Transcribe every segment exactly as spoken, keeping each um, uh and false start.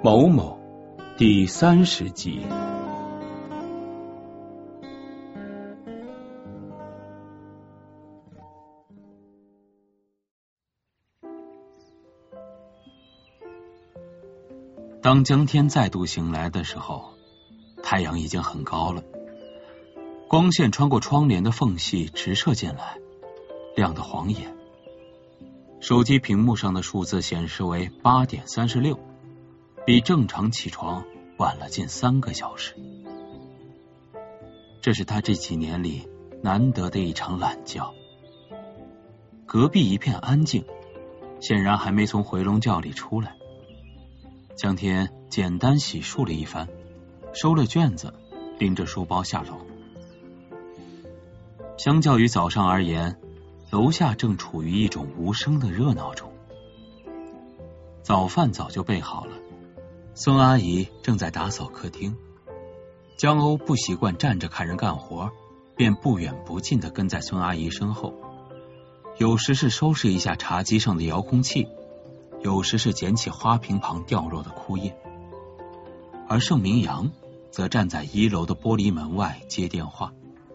某某第三十集。当江天再度醒来的时候，太阳已经很高了，光线穿过窗帘的缝隙直射进来，亮得晃眼。手机屏幕上的数字显示为八点三十六，比正常起床晚了近三个小时。这是他这几年里难得的一场懒觉。隔壁一片安静，显然还没从回笼觉里出来。江天简单洗漱了一番，收了卷子，拎着书包下楼。相较于早上而言，楼下正处于一种无声的热闹中。早饭早就备好了，孙阿姨正在打扫客厅。江欧不习惯站着看人干活，便不远不近地跟在孙阿姨身后，有时是收拾一下茶几上的遥控器，有时是捡起花瓶旁掉落的枯叶。而盛明阳则站在一楼的玻璃门外接电话。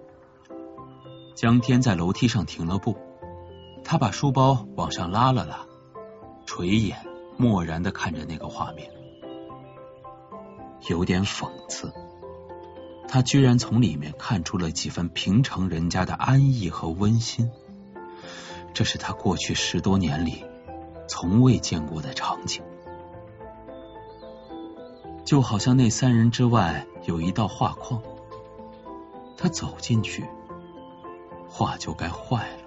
江天在楼梯上停了步，他把书包往上拉了拉，垂眼漠然地看着那个画面，有点讽刺。他居然从里面看出了几分平常人家的安逸和温馨，这是他过去十多年里从未见过的场景。就好像那三人之外有一道画框，他走进去，画就该坏了。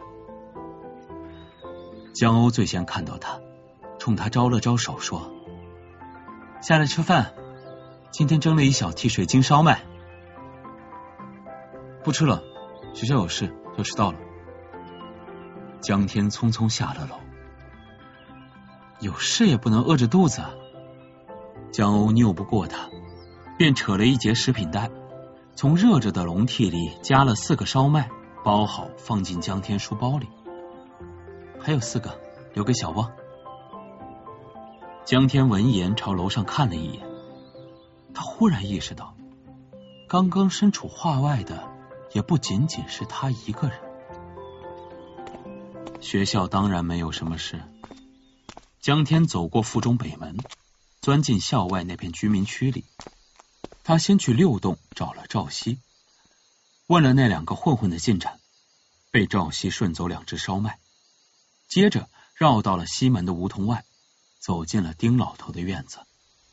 江欧最先看到他，冲他招了招手说：“下来吃饭，今天蒸了一小屉水晶烧麦。”“不吃了，学校有事，就迟到了。”江天匆匆下了楼。有事也不能饿着肚子啊。江欧拗不过他，便扯了一截食品袋，从热着的笼屉里夹了四个烧麦，包好放进江天书包里。还有四个，留给小旺。江天闻言朝楼上看了一眼，他忽然意识到，刚刚身处画外的也不仅仅是他一个人。学校当然没有什么事。江天走过附中北门，钻进校外那片居民区里。他先去六栋找了赵熙，问了那两个混混的进展，被赵熙顺走两只烧麦，接着绕到了西门的梧桐外，走进了丁老头的院子。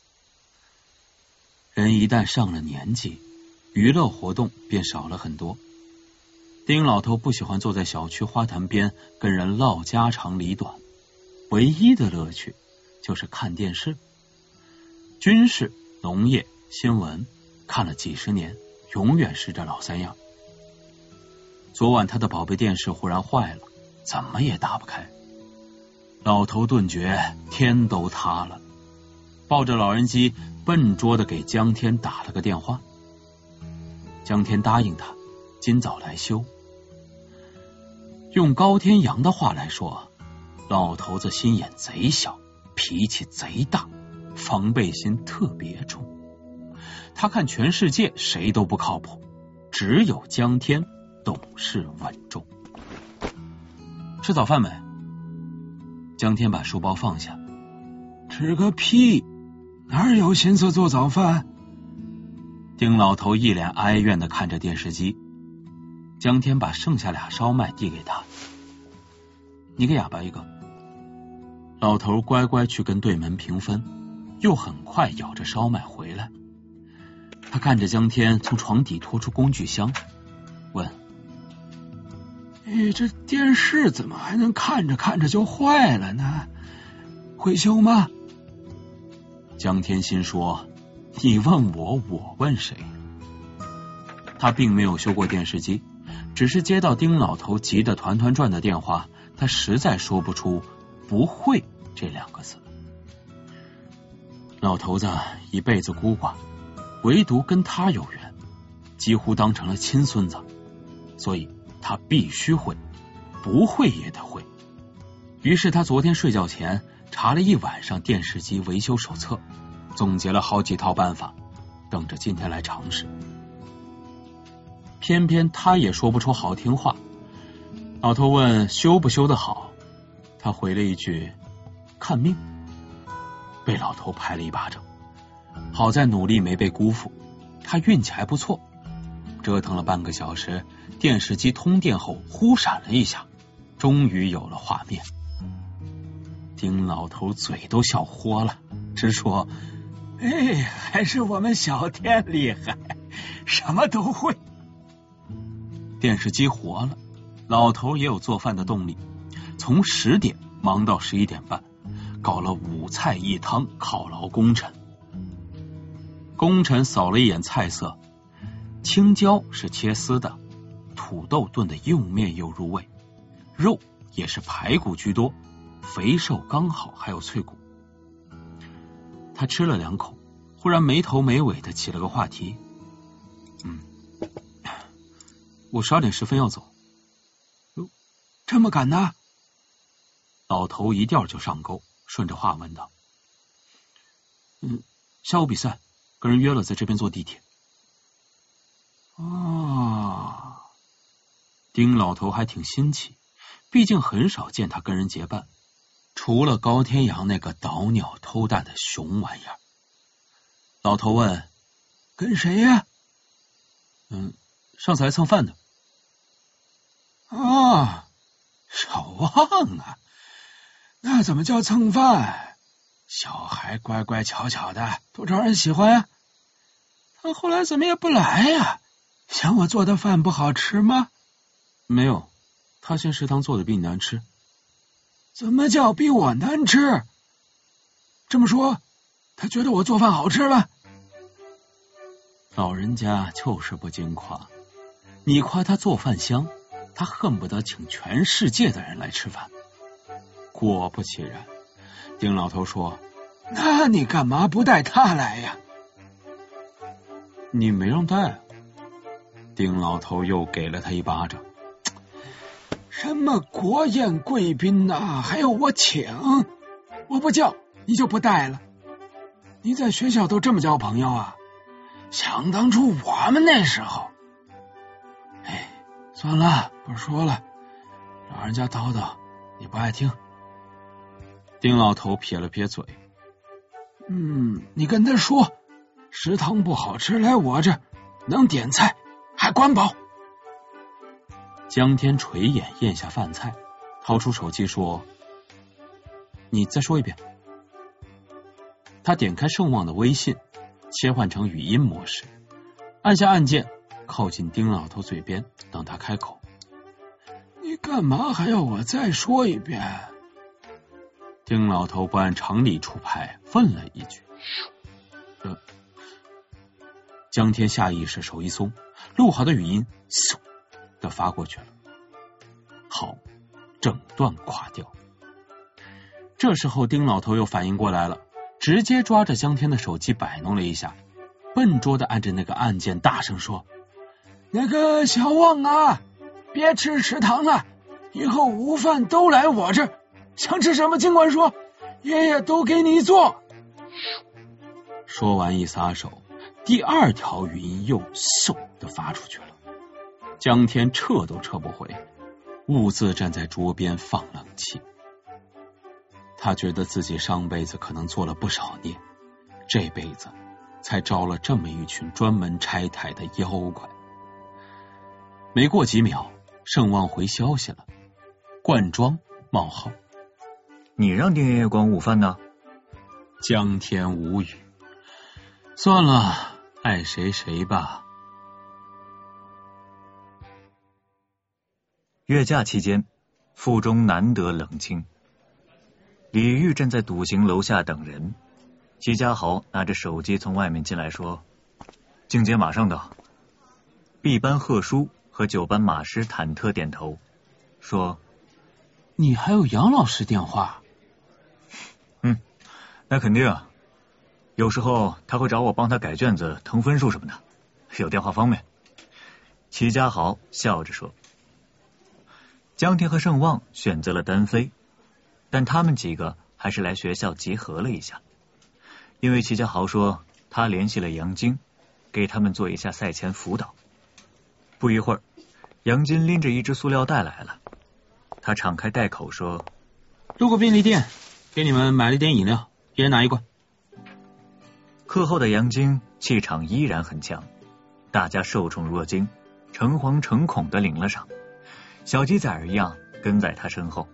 人一旦上了年纪，娱乐活动便少了很多。丁老头不喜欢坐在小区花坛边跟人唠家长里短，唯一的乐趣就是看电视。军事、农业、新闻看了几十年，永远是这老三样。昨晚他的宝贝电视忽然坏了，怎么也打不开。老头顿觉天都塌了，抱着老人机笨拙地给江天打了个电话。江天答应他今早来修。用高天阳的话来说，老头子心眼贼小，脾气贼大，防备心特别重。他看全世界谁都不靠谱，只有江天懂事稳重。吃早饭没？江天把书包放下。 吃个屁，哪有心思做早饭？ 丁老头一脸哀怨地看着电视机。江天把剩下俩烧麦递给他。你给哑巴一个。老头乖乖去跟对门平分，又很快咬着烧麦回来。他看着江天从床底拖出工具箱，问： 你这电视怎么还能看着看着就坏了呢？会修吗？ 江天心说：你问我，我问谁？他并没有修过电视机，只是接到丁老头急得团团转的电话，他实在说不出不会这两个字。老头子一辈子孤寡，唯独跟他有缘，几乎当成了亲孙子，所以他必须会，不会也得会。于是他昨天睡觉前查了一晚上电视机维修手册， 总结了好几套办法，等着今天来尝试。偏偏他也说不出好听话。老头问修不修得好，他回了一句看命，被老头拍了一巴掌。好在努力没被辜负，他运气还不错。折腾了半个小时，电视机通电后忽闪了一下，终于有了画面。丁老头嘴都笑豁了，直说： 哎，还是我们小天厉害，什么都会。 电视机活了，老头也有做饭的动力，从十点忙到十一点半，搞了五菜一汤犒劳功臣。功臣扫了一眼菜色，青椒是切丝的，土豆炖的又面又入味，肉也是排骨居多，肥瘦刚好，还有脆骨。他吃了两口，忽然没头没尾的起了个话题：嗯，我十二点十分要走。 哟，这么赶呢？ 老头一调就上钩，顺着话问道：嗯，下午比赛，跟人约了在这边坐地铁。 哦， 丁老头还挺新奇，毕竟很少见他跟人结伴，除了高天阳那个倒鸟偷蛋的熊玩意儿。老头问： 跟谁呀？ 嗯，上次来蹭饭的。 啊，少忘啊，那怎么叫蹭饭？小孩乖乖巧巧的，多招人喜欢啊。他后来怎么也不来呀？嫌我做的饭不好吃吗？ 没有，他嫌食堂做的比你难吃。 怎么叫比我难吃？这么说，他觉得我做饭好吃了？ 老人家就是不经夸，你夸他做饭香，他恨不得请全世界的人来吃饭。果不其然，丁老头说： 那你干嘛不带他来呀？ 你没让带。丁老头又给了他一巴掌。 什么国宴贵宾啊，还要我请？我不叫你就不带了。你在学校都这么交朋友啊？想当初我们那时候……哎，算了，不说了，老人家叨叨你不爱听。 丁老头撇了撇嘴。 嗯，你跟他说食堂不好吃，来我这能点菜还管饱。 江天垂眼咽下饭菜，掏出手机说：你再说一遍。他点开盛旺的微信，切换成语音模式，按下按键，靠近丁老头嘴边，等他开口。 你干嘛还要我再说一遍？ 丁老头不按常理出牌，问了一句。呃，江天下意识手一松，录好的语音嗖的发过去了。好，整段垮掉。这时候丁老头又反应过来了，直接抓着江天的手机摆弄了一下，笨拙的按着那个按键，大声说： 那个小旺啊，别吃食堂了，以后午饭都来我这儿，想吃什么尽管说，爷爷都给你做。 说完一撒手，第二条语音又嗖的发出去了。江天撤都撤不回，兀自站在桌边放冷气。他觉得自己上辈子可能做了不少孽，这辈子才招了这么一群专门拆台的妖怪。没过几秒，盛旺回消息了，冠庄冒号。 你让丁爷爷管午饭呢？ 江天无语，算了，爱谁谁吧。 月假期间，腹中难得冷清。李煜站在笃行楼下等人，齐家豪拿着手机从外面进来说：静姐马上到。B班贺叔和九班马师忐忑点头，说： 你还有杨老师电话？ 嗯，那肯定啊，有时候他会找我帮他改卷子、腾分数什么的，有电话方便。齐家豪笑着说。江天和盛旺选择了单飞，但他们几个还是来学校集合了一下。 因为齐家豪说他联系了杨晶，给他们做一下赛前辅导。不一会儿，杨晶拎着一只塑料袋来了，他敞开袋口说： 路过便利店，给你们买了点饮料，一人拿一罐。 课后的杨晶气场依然很强，大家受宠若惊，诚惶诚恐的领了赏，小鸡仔儿一样跟在他身后。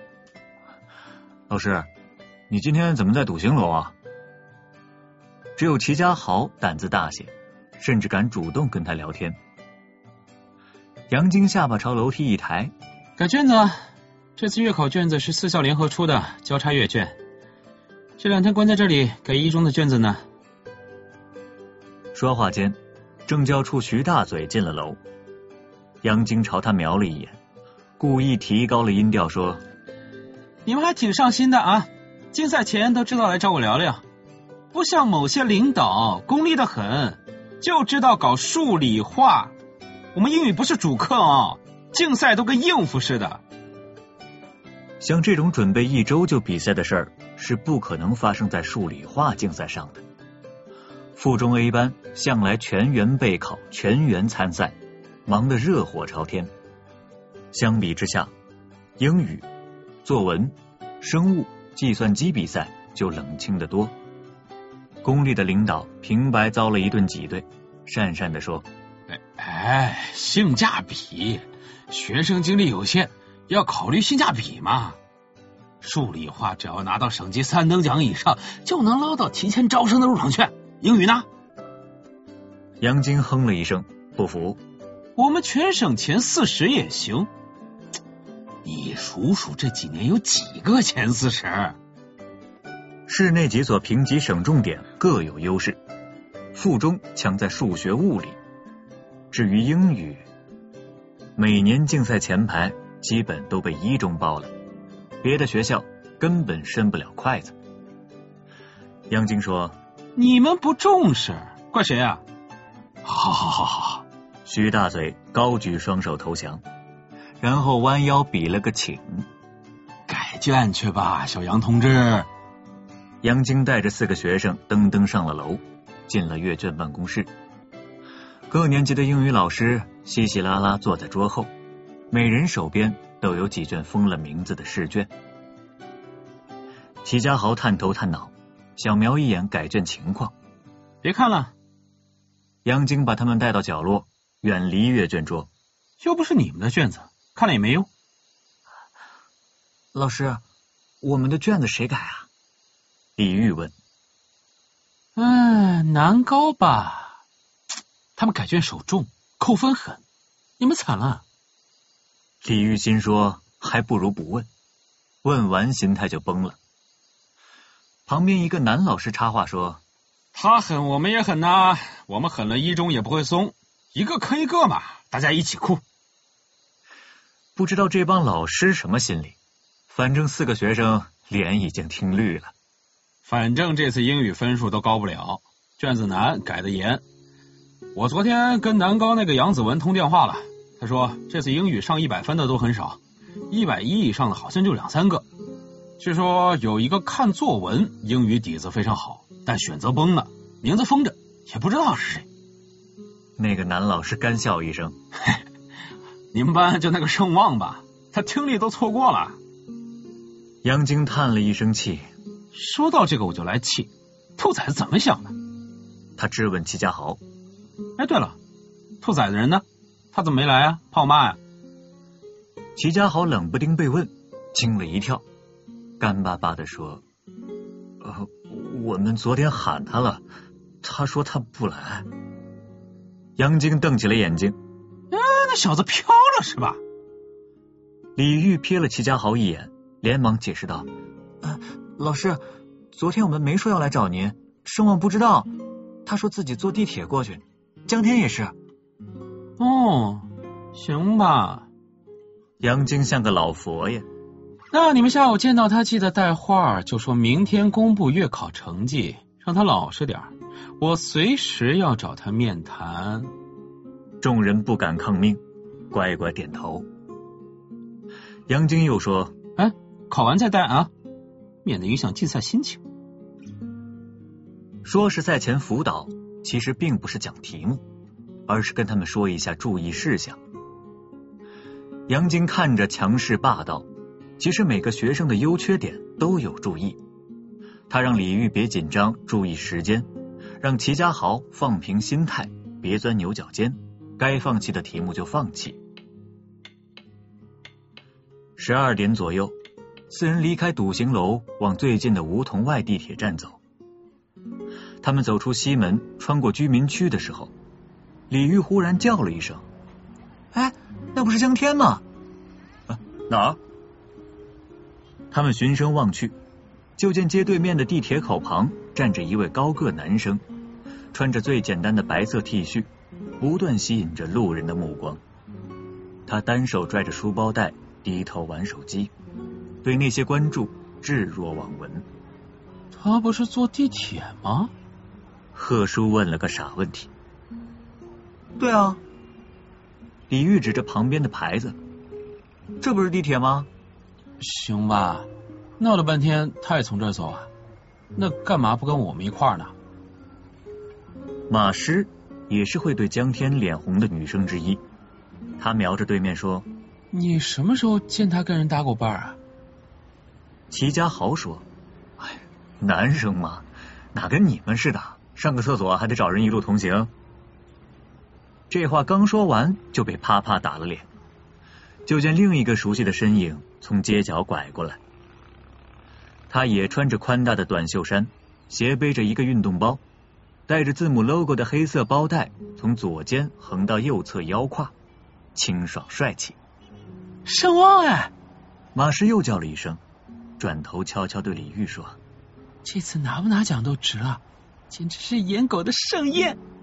老师，你今天怎么在笃行楼啊？只有齐家豪胆子大些，甚至敢主动跟他聊天。杨晶下巴朝楼梯一抬： 改卷子了，这次月考卷子是四校联合出的交叉阅卷，这两天关在这里改一中的卷子呢。 说话间，政教处徐大嘴进了楼。杨晶朝他瞄了一眼，故意提高了音调说： 你们还挺上心的啊，竞赛前都知道来找我聊聊，不像某些领导功利的很，就知道搞数理化。我们英语不是主课啊，竞赛都跟应付似的。 像这种准备一周就比赛的事儿，是不可能发生在数理化竞赛上的。附中 A 班向来全员备考，全员参赛，忙得热火朝天。相比之下，英语、作文、生物、计算机比赛就冷清得多。功利的领导平白遭了一顿挤兑，讪讪地说： 哎，性价比，学生精力有限，要考虑性价比嘛。数理化只要拿到省级三等奖以上，就能捞到提前招生的入场券。英语呢？ 杨晶哼了一声，不服： 我们全省前四十也行。 你数数这几年有几个前四十？ 市内几所评级省重点各有优势，附中强在数学物理。至于英语，每年竞赛前排基本都被一中包了，别的学校根本伸不了筷子。杨晶说： 你们不重视，怪谁啊？ 好好好好， 徐大嘴高举双手投降，然后弯腰比了个请： 改卷去吧，小杨同志。 杨晶带着四个学生噔噔上了楼，进了阅卷办公室。各年级的英语老师稀稀拉拉坐在桌后，每人手边都有几卷封了名字的试卷。齐家豪探头探脑，想瞄一眼改卷情况。 别看了。 杨晶把他们带到角落，远离阅卷桌。 又不是你们的卷子，看了也没用。 老师，我们的卷子谁改啊？李玉问。 嗯，难高吧？他们改卷手重，扣分狠，你们惨了。 李玉心说，还不如不问，问完心态就崩了。旁边一个男老师插话说： 他狠我们也狠呐，我们狠了一中也不会松，一个坑一个嘛，大家一起哭。 不知道这帮老师什么心理，反正四个学生脸已经听绿了。 反正这次英语分数都高不了，卷子难，改得严。我昨天跟南高那个杨子文通电话了，他说这次英语上一百分的都很少，一百一以上的好像就两三个。据说有一个看作文英语底子非常好，但选择崩了，名字封着，也不知道是谁。 那个男老师干笑一声： 你们班就那个盛旺吧，他听力都错过了。 杨晶叹了一声气， 说到这个我就来气，兔崽子怎么想的？ 他质问齐家豪： 哎，对了，兔崽子人呢？他怎么没来啊？怕我骂呀？ 齐家豪冷不丁被问，惊了一跳，干巴巴地说：呃，我们昨天喊他了，他说他不来。杨晶瞪起了眼睛： 哎，那小子飘了是吧？ 李玉瞥了齐家豪一眼，连忙解释道：呃，老师，昨天我们没说要来找您，盛旺不知道，他说自己坐地铁过去，江天也是。 哦，行吧。 杨晶像个老佛爷。 那你们下午见到他记得带话，就说明天公布月考成绩，让他老实点，我随时要找他面谈。 众人不敢抗命，乖乖点头。杨晶又说： 哎，考完再带啊，免得影响竞赛心情。 说是赛前辅导，其实并不是讲题目，而是跟他们说一下注意事项。杨晶看着强势霸道，其实每个学生的优缺点都有注意。他让李煜别紧张，注意时间，让齐家豪放平心态，别钻牛角尖，该放弃的题目就放弃。十二点左右，四人离开笃行楼，往最近的梧桐外地铁站走。他们走出西门，穿过居民区的时候，李煜忽然叫了一声：“哎，那不是江天吗？”啊，哪儿？他们循声望去，就见街对面的地铁口旁站着一位高个男生，穿着最简单的白色 T 恤，不断吸引着路人的目光。他单手拽着书包带，低头玩手机，对那些关注置若罔闻。 他不是坐地铁吗？ 贺叔问了个傻问题。对啊，李煜指着旁边的牌子，这不是地铁吗？ 行吧，闹了半天他也从这儿走啊，那干嘛不跟我们一块儿呢？ 马诗也是会对江天脸红的女生之一，她瞄着对面说：“ 你什么时候见他跟人搭过伴啊？” 齐家豪说：“哎，男生嘛，哪跟你们似的，上个厕所还得找人一路同行。”这话刚说完，就被啪啪打了脸。就见另一个熟悉的身影从街角拐过来，他也穿着宽大的短袖衫，斜背着一个运动包，带着字母 logo 的黑色包带从左肩横到右侧腰胯，清爽帅气。 盛旺哎！ 马诗又叫了一声，转头悄悄对李煜说：“ 这次拿不拿奖都值了，简直是颜狗的盛宴。”